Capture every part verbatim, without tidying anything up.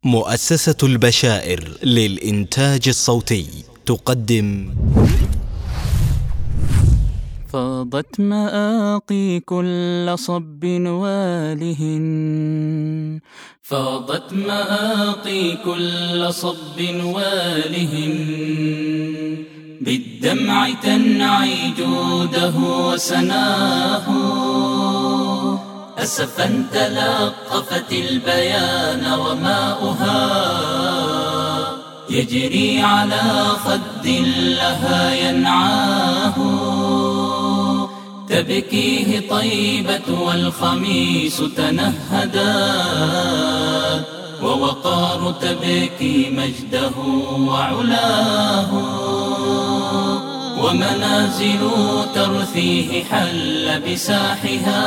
مؤسسة البشائر للإنتاج الصوتي تقدم فاضت مآقي كل صب واله، فاضت مآقي كل صب واله، بالدمع تنعي جوده وسناه. أسفا تلقفت البيان وماؤها يجري على خد لها ينعاه. تبكيه طيبة والخميس تنهدا، ووقار تبكي مجده وعلاه. ومنازل ترثيه حل بساحها،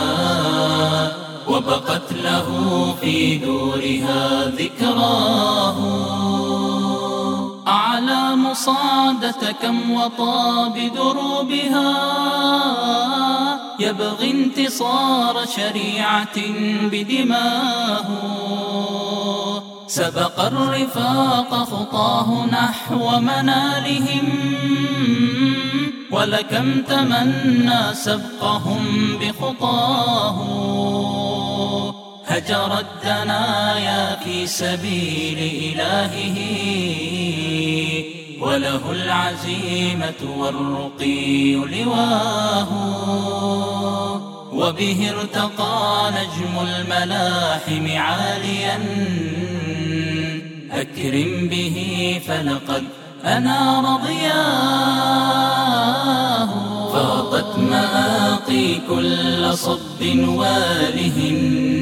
وبقت له في دورها ذكراه. أعلام صعدة كم وطى بدروبها، يبغي انتصار شريعة بدماه. سبق الرفاق خطاه نحو منالهم، ولكم تمنى سبقهم بخطاه. هجر الدنايا في سبيل إلهه، وله العزيمة والرقي لواه. وبه ارتقى نجم الملاحم عاليا، أكرم به فلقد أنار ضياه. فاضت مآقي كل صب واله،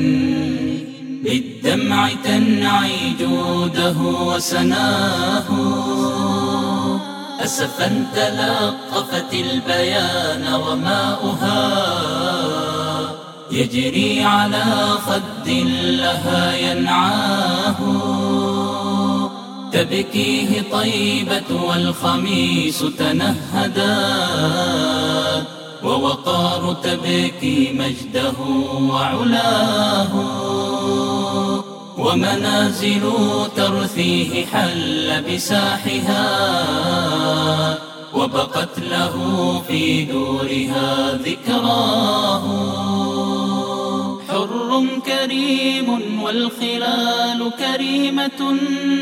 بالدمع تنعي جوده وسناه. أسفا تلقفت البيان وماؤها يجري على خد لها ينعاه. تبكيه طيبة والخميس تنهدا، ووقار تبكي مجده وعلاه. ومنازل ترثيه حل بساحها، وبقت له في دورها ذكراه. حر كريم والخلال كريمة،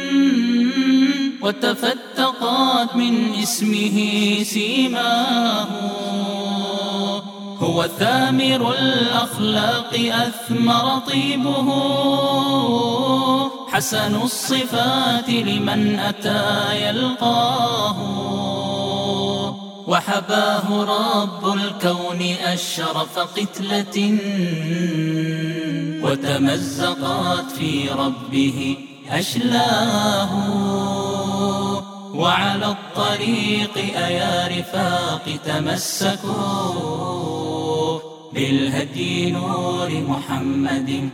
وتفتقت من اسمه سيماه. هو ثامر الأخلاق أثمر طيبه، حسن الصفات لمن أتى يلقاه. وحباه رب الكون أشرف قتلة، وتمزقت في ربه أشلاه. وعلى الطريق أيا رفاق تمسكوا، بالهدي نور محمد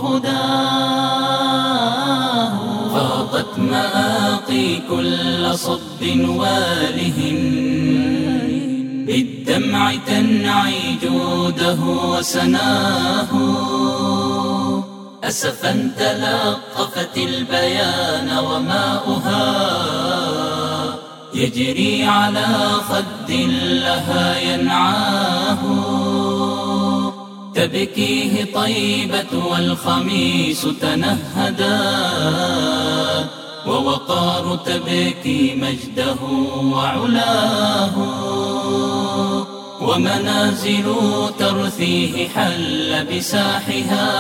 وهداه. فاضت مآقي كل صب واله، بالدمع تنعي جوده وسناه. أسفا تلقفت البيان وماؤها يجري على خد لها ينعاه. تبكيه طيبة والخميس تنهدا، ووقار تبكي مجده وعلاه. ومنازل ترثيه حل بساحها،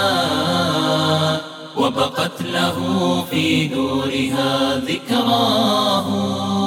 وبقت له في دورها ذكراه.